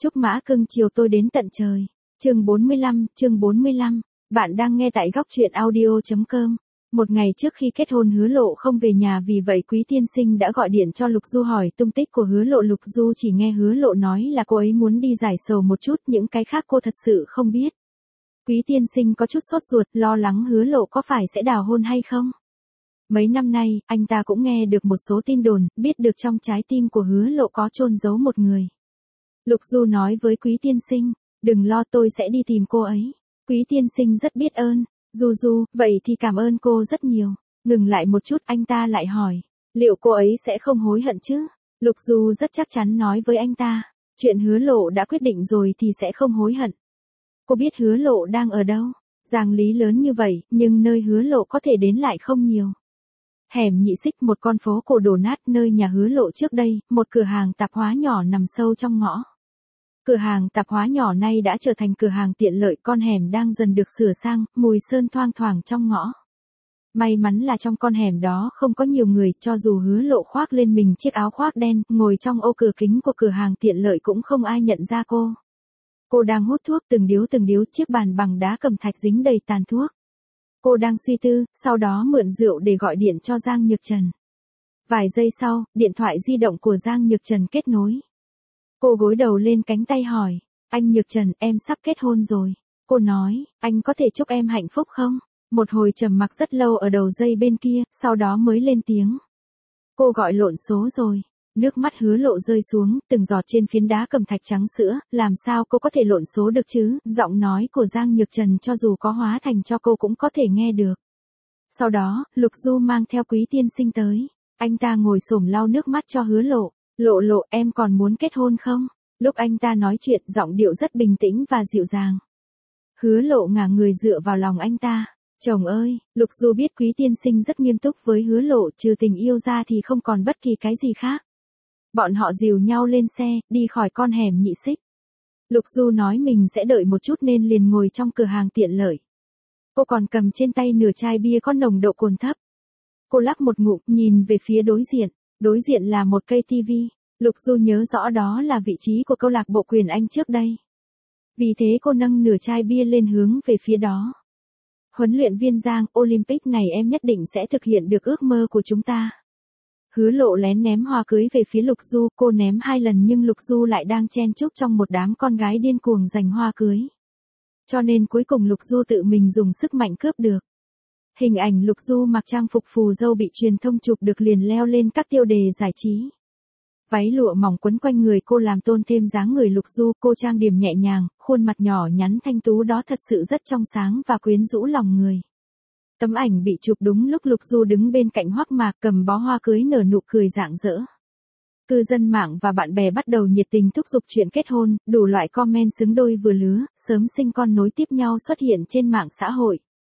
Chúc mã cưng chiều tôi đến tận trời. Chương 45. Bạn đang nghe tại góc truyện audio.com. Một ngày trước khi kết hôn Hứa Lộ không về nhà, vì vậy Quý tiên sinh đã gọi điện cho Lục Du hỏi tung tích của Hứa Lộ. Lục Du chỉ nghe Hứa Lộ nói là cô ấy muốn đi giải sầu một chút, những cái khác cô thật sự không biết. Quý tiên sinh có chút sốt ruột, lo lắng Hứa Lộ có phải sẽ đào hôn hay không. Mấy năm nay, anh ta cũng nghe được một số tin đồn, biết được trong trái tim của Hứa Lộ có chôn giấu một người. Lục Du nói với Quý tiên sinh, đừng lo, tôi sẽ đi tìm cô ấy. Quý tiên sinh rất biết ơn. Du, vậy thì cảm ơn cô rất nhiều. Ngừng lại một chút, anh ta lại hỏi, liệu cô ấy sẽ không hối hận chứ? Lục Du rất chắc chắn nói với anh ta, chuyện Hứa Lộ đã quyết định rồi thì sẽ không hối hận. Cô biết Hứa Lộ đang ở đâu? Giang Lý lớn như vậy, nhưng nơi Hứa Lộ có thể đến lại không nhiều. Hẻm Nhị Xích, một con phố cổ đổ nát, nơi nhà Hứa Lộ trước đây, một cửa hàng tạp hóa nhỏ nằm sâu trong ngõ. Cửa hàng tạp hóa nhỏ nay đã trở thành cửa hàng tiện lợi, con hẻm đang dần được sửa sang, mùi sơn thoang thoảng trong ngõ. May mắn là trong con hẻm đó không có nhiều người, cho dù Hứa Lộ khoác lên mình chiếc áo khoác đen, ngồi trong ô cửa kính của cửa hàng tiện lợi cũng không ai nhận ra cô. Cô đang hút thuốc từng điếu, chiếc bàn bằng đá cẩm thạch dính đầy tàn thuốc. Cô đang suy tư, sau đó mượn rượu để gọi điện cho Giang Nhược Trần. Vài giây sau, điện thoại di động của Giang Nhược Trần kết nối. Cô gối đầu lên cánh tay hỏi, anh Nhược Trần, em sắp kết hôn rồi. Cô nói, anh có thể chúc em hạnh phúc không? Một hồi trầm mặc rất lâu ở đầu dây bên kia, sau đó mới lên tiếng. Cô gọi lộn số rồi. Nước mắt Hứa Lộ rơi xuống, từng giọt trên phiến đá cẩm thạch trắng sữa, làm sao cô có thể lộn số được chứ? Giọng nói của Giang Nhược Trần cho dù có hóa thành cho cô cũng có thể nghe được. Sau đó, Lục Du mang theo Quý tiên sinh tới. Anh ta ngồi xổm lau nước mắt cho Hứa Lộ. Lộ, em còn muốn kết hôn không? Lúc anh ta nói chuyện, giọng điệu rất bình tĩnh và dịu dàng. Hứa Lộ ngả người dựa vào lòng anh ta. Chồng ơi, Lục Du biết Quý tiên sinh rất nghiêm túc với Hứa Lộ, trừ tình yêu ra thì không còn bất kỳ cái gì khác. Bọn họ dìu nhau lên xe, đi khỏi con hẻm Nhị Xích. Lục Du nói mình sẽ đợi một chút nên liền ngồi trong cửa hàng tiện lợi. Cô còn cầm trên tay nửa chai bia có nồng độ cồn thấp. Cô lắc một ngụm, nhìn về phía đối diện. Đối diện là một cây tivi. Lục Du nhớ rõ đó là vị trí của câu lạc bộ Quyền Anh trước đây. Vì thế cô nâng nửa chai bia lên hướng về phía đó. Huấn luyện viên Giang, Olympic này em nhất định sẽ thực hiện được ước mơ của chúng ta. Hứa Lộ lén ném hoa cưới về phía Lục Du, cô ném 2 lần nhưng Lục Du lại đang chen chúc trong một đám con gái điên cuồng giành hoa cưới. Cho nên cuối cùng Lục Du tự mình dùng sức mạnh cướp được. Hình ảnh Lục Du mặc trang phục phù dâu bị truyền thông chụp được liền leo lên các tiêu đề giải trí. Váy lụa mỏng quấn quanh người cô làm tôn thêm dáng người Lục Du, cô trang điểm nhẹ nhàng, khuôn mặt nhỏ nhắn thanh tú đó thật sự rất trong sáng và quyến rũ lòng người. Tấm ảnh bị chụp đúng lúc Lục Du đứng bên cạnh Hoắc Mạc cầm bó hoa cưới nở nụ cười rạng rỡ. Cư dân mạng và bạn bè bắt đầu nhiệt tình thúc giục chuyện kết hôn, đủ loại comment xứng đôi vừa lứa, sớm sinh con nối tiếp nhau xuất hiện trên mạng xã hội.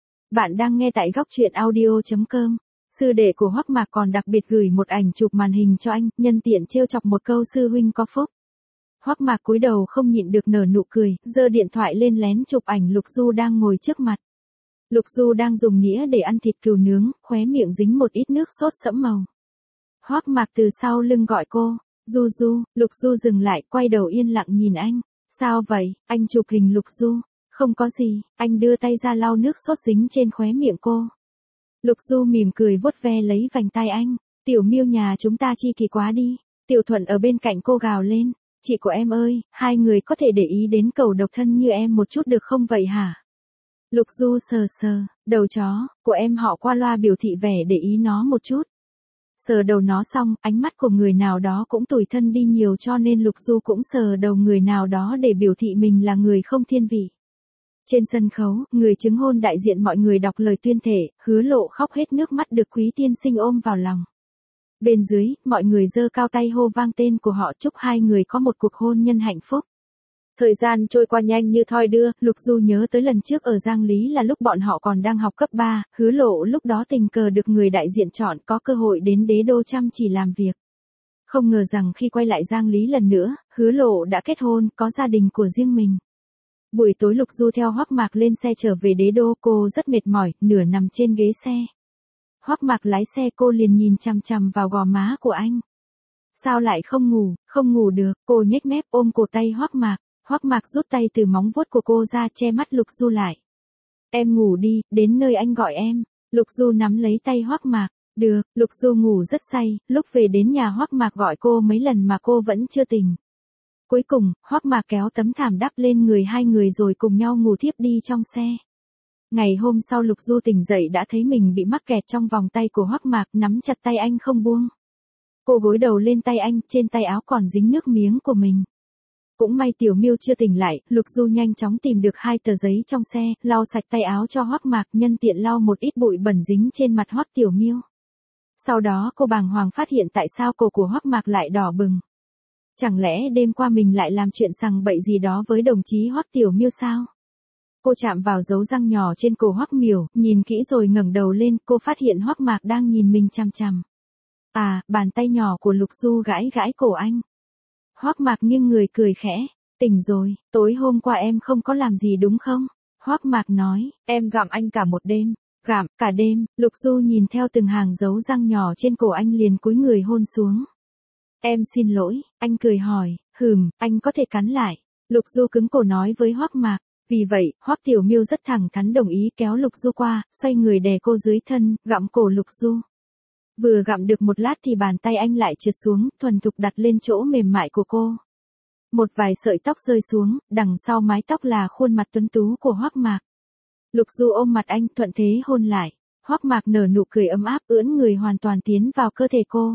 Bạn đang nghe tại góc truyện audio.com. Sư đệ của Hoắc Mạc còn đặc biệt gửi một ảnh chụp màn hình cho anh, nhân tiện trêu chọc một câu sư huynh có phúc. Hoắc Mạc cúi đầu không nhịn được nở nụ cười, giơ điện thoại lên lén chụp ảnh Lục Du đang ngồi trước mặt. Lục Du đang dùng nĩa để ăn thịt cừu nướng, khóe miệng dính một ít nước sốt sẫm màu. Hoắc Mạc từ sau lưng gọi cô, Du, Lục Du dừng lại, quay đầu yên lặng nhìn anh. Sao vậy? Anh chụp hình Lục Du. Không có gì, anh đưa tay ra lau nước sốt dính trên khóe miệng cô. Lục Du mỉm cười vuốt ve lấy vành tai anh. Tiểu Miêu nhà chúng ta chi kỳ quá đi. Tiểu Thuận ở bên cạnh cô gào lên. Chị của em ơi, hai người có thể để ý đến cẩu độc thân như em một chút được không vậy hả? Lục Du sờ đầu chó của em họ qua loa biểu thị vẻ để ý nó một chút. Sờ đầu nó xong, ánh mắt của người nào đó cũng tủi thân đi nhiều cho nên Lục Du cũng sờ đầu người nào đó để biểu thị mình là người không thiên vị. Trên sân khấu, người chứng hôn đại diện mọi người đọc lời tuyên thệ, Hứa Lộ khóc hết nước mắt được Quý tiên sinh ôm vào lòng. Bên dưới, mọi người giơ cao tay hô vang tên của họ chúc hai người có một cuộc hôn nhân hạnh phúc. Thời gian trôi qua nhanh như thoi đưa, Lục Du nhớ tới lần trước ở Giang Lý là lúc bọn họ còn đang học cấp 3, Hứa Lộ lúc đó tình cờ được người đại diện chọn có cơ hội đến đế đô chăm chỉ làm việc. Không ngờ rằng khi quay lại Giang Lý lần nữa, Hứa Lộ đã kết hôn, có gia đình của riêng mình. Buổi tối Lục Du theo Hoắc Mạc lên xe trở về đế đô, cô rất mệt mỏi, nửa nằm trên ghế xe. Hoắc Mạc lái xe, cô liền nhìn chằm chằm vào gò má của anh. Sao lại không ngủ được, cô nhếch mép ôm cổ tay Hoắc Mạc rút tay từ móng vuốt của cô ra che mắt Lục Du lại. Em ngủ đi, đến nơi anh gọi em. Lục Du nắm lấy tay Hoắc Mạc. Được, Lục Du ngủ rất say, lúc về đến nhà Hoắc Mạc gọi cô mấy lần mà cô vẫn chưa tỉnh. Cuối cùng, Hoắc Mạc kéo tấm thảm đắp lên người hai người rồi cùng nhau ngủ thiếp đi trong xe. Ngày hôm sau Lục Du tỉnh dậy đã thấy mình bị mắc kẹt trong vòng tay của Hoắc Mạc, nắm chặt tay anh không buông. Cô gối đầu lên tay anh, trên tay áo còn dính nước miếng của mình. Cũng may Tiểu Miêu chưa tỉnh lại, Lục Du nhanh chóng tìm được 2 tờ giấy trong xe, lau sạch tay áo cho Hoắc Mạc, nhân tiện lau một ít bụi bẩn dính trên mặt Hoắc Tiểu Miêu. Sau đó cô bàng hoàng phát hiện tại sao cổ của Hoắc Mạc lại đỏ bừng. Chẳng lẽ đêm qua mình lại làm chuyện sằng bậy gì đó với đồng chí Hoắc Tiểu Miêu sao? Cô chạm vào dấu răng nhỏ trên cổ Hoắc Miểu, nhìn kỹ rồi ngẩng đầu lên, cô phát hiện Hoắc Mạc đang nhìn mình chằm chằm. À, bàn tay nhỏ của Lục Du gãi gãi cổ anh. Hoắc Mạc nghiêng người cười khẽ. Tỉnh rồi, tối hôm qua em không có làm gì đúng không? Hoắc Mạc nói, em gặm anh cả một đêm. Gặm, cả đêm. Lục Du nhìn theo từng hàng dấu răng nhỏ trên cổ anh liền cúi người hôn xuống. Em xin lỗi, anh cười hỏi, anh có thể cắn lại. Lục Du cứng cổ nói với Hoắc Mạc. Vì vậy, Hoắc Tiểu Miêu rất thẳng thắn đồng ý kéo Lục Du qua, xoay người đè cô dưới thân, gặm cổ Lục Du. Vừa gặm được một lát thì bàn tay anh lại trượt xuống, thuần thục đặt lên chỗ mềm mại của cô. Một vài sợi tóc rơi xuống, đằng sau mái tóc là khuôn mặt tuấn tú của Hoắc Mạc. Lục Du ôm mặt anh, thuận thế hôn lại. Hoắc Mạc nở nụ cười ấm áp, ưỡn người hoàn toàn tiến vào cơ thể cô.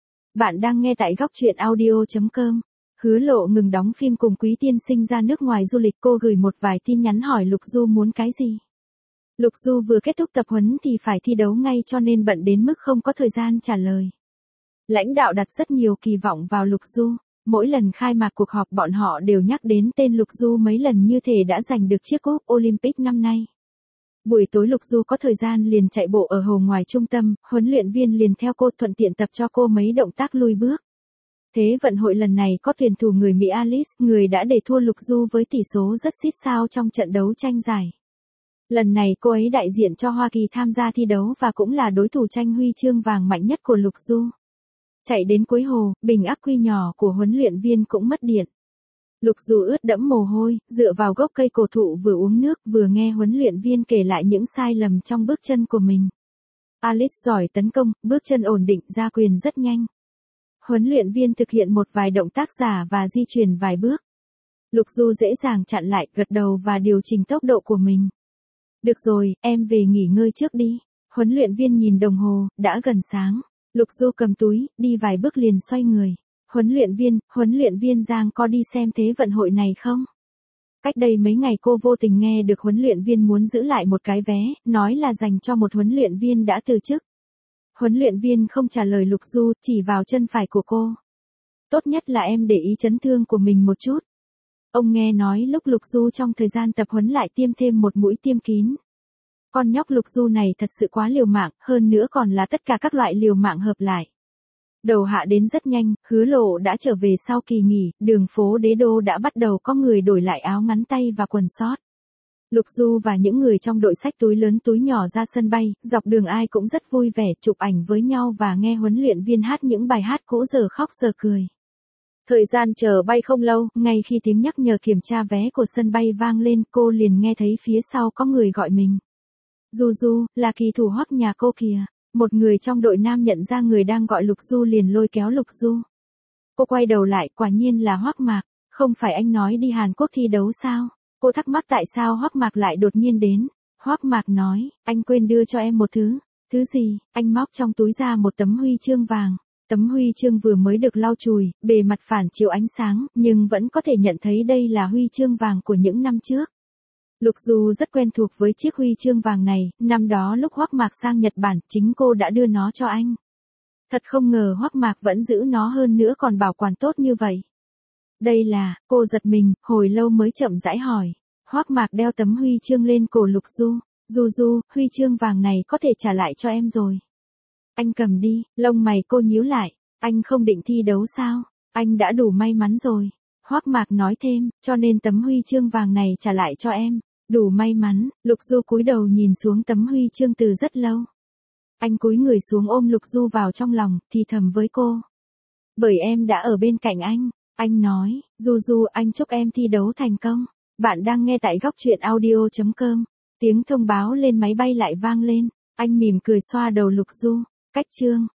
Bạn đang nghe tại góc truyện audio.com. Hứa Lộ ngừng đóng phim cùng Quý tiên sinh ra nước ngoài du lịch, cô gửi một vài tin nhắn hỏi Lục Du muốn cái gì. Lục Du vừa kết thúc tập huấn thì phải thi đấu ngay cho nên bận đến mức không có thời gian trả lời. Lãnh đạo đặt rất nhiều kỳ vọng vào Lục Du. Mỗi lần khai mạc cuộc họp bọn họ đều nhắc đến tên Lục Du mấy lần như thể đã giành được chiếc cúp Olympic năm nay. Buổi tối Lục Du có thời gian liền chạy bộ ở hồ ngoài trung tâm, huấn luyện viên liền theo cô thuận tiện tập cho cô mấy động tác lùi bước. Thế vận hội lần này có tuyển thủ người Mỹ Alice, người đã để thua Lục Du với tỷ số rất xít sao trong trận đấu tranh giải. Lần này cô ấy đại diện cho Hoa Kỳ tham gia thi đấu và cũng là đối thủ tranh huy chương vàng mạnh nhất của Lục Du. Chạy đến cuối hồ, bình ắc quy nhỏ của huấn luyện viên cũng mất điện. Lục Du ướt đẫm mồ hôi, dựa vào gốc cây cổ thụ vừa uống nước vừa nghe huấn luyện viên kể lại những sai lầm trong bước chân của mình. Alice giỏi tấn công, bước chân ổn định, ra quyền rất nhanh. Huấn luyện viên thực hiện một vài động tác giả và di chuyển vài bước. Lục Du dễ dàng chặn lại, gật đầu và điều chỉnh tốc độ của mình. Được rồi, em về nghỉ ngơi trước đi. Huấn luyện viên nhìn đồng hồ, đã gần sáng. Lục Du cầm túi, đi vài bước liền xoay người. Huấn luyện viên Giang có đi xem thế vận hội này không? Cách đây mấy ngày cô vô tình nghe được huấn luyện viên muốn giữ lại một cái vé, nói là dành cho một huấn luyện viên đã từ chức. Huấn luyện viên không trả lời Lục Du, chỉ vào chân phải của cô. Tốt nhất là em để ý chấn thương của mình một chút. Ông nghe nói lúc Lục Du trong thời gian tập huấn lại tiêm thêm một mũi tiêm kín. Con nhóc Lục Du này thật sự quá liều mạng, hơn nữa còn là tất cả các loại liều mạng hợp lại. Đầu hạ đến rất nhanh, Hứa Lộ đã trở về sau kỳ nghỉ, đường phố Đế Đô đã bắt đầu có người đổi lại áo ngắn tay và quần sót. Lục Du và những người trong đội xách túi lớn túi nhỏ ra sân bay, dọc đường ai cũng rất vui vẻ chụp ảnh với nhau và nghe huấn luyện viên hát những bài hát cũ giờ khóc giờ cười. Thời gian chờ bay không lâu, ngay khi tiếng nhắc nhở kiểm tra vé của sân bay vang lên, cô liền nghe thấy phía sau có người gọi mình. Du Du, là kỳ thủ Hoắc nhà cô kìa. Một người trong đội nam nhận ra người đang gọi Lục Du liền lôi kéo Lục Du. Cô quay đầu lại, quả nhiên là Hoắc Mạc. Không phải anh nói đi Hàn Quốc thi đấu sao? Cô thắc mắc tại sao Hoắc Mạc lại đột nhiên đến. Hoắc Mạc nói, anh quên đưa cho em một thứ. Thứ gì? Anh móc trong túi ra một tấm huy chương vàng. Tấm huy chương vừa mới được lau chùi, bề mặt phản chiếu ánh sáng, nhưng vẫn có thể nhận thấy đây là huy chương vàng của những năm trước. Lục Du rất quen thuộc với chiếc huy chương vàng này, năm đó lúc Hoắc Mạc sang Nhật Bản, chính cô đã đưa nó cho anh. Thật không ngờ Hoắc Mạc vẫn giữ nó hơn nữa còn bảo quản tốt như vậy. Đây là, cô giật mình, hồi lâu mới chậm rãi hỏi. Hoắc Mạc đeo tấm huy chương lên cổ Lục Du. Du Du, huy chương vàng này có thể trả lại cho em rồi. Anh cầm đi, lông mày cô nhíu lại. Anh không định thi đấu sao? Anh đã đủ may mắn rồi. Hoắc Mạc nói thêm, cho nên tấm huy chương vàng này trả lại cho em. Đủ may mắn, Lục Du cúi đầu nhìn xuống tấm huy chương từ rất lâu. Anh cúi người xuống ôm Lục Du vào trong lòng, thì thầm với cô. Bởi em đã ở bên cạnh anh. Anh nói, Du, anh chúc em thi đấu thành công. Bạn đang nghe tại góc truyện audio.com. Tiếng thông báo lên máy bay lại vang lên. Anh mỉm cười xoa đầu Lục Du. Cách chương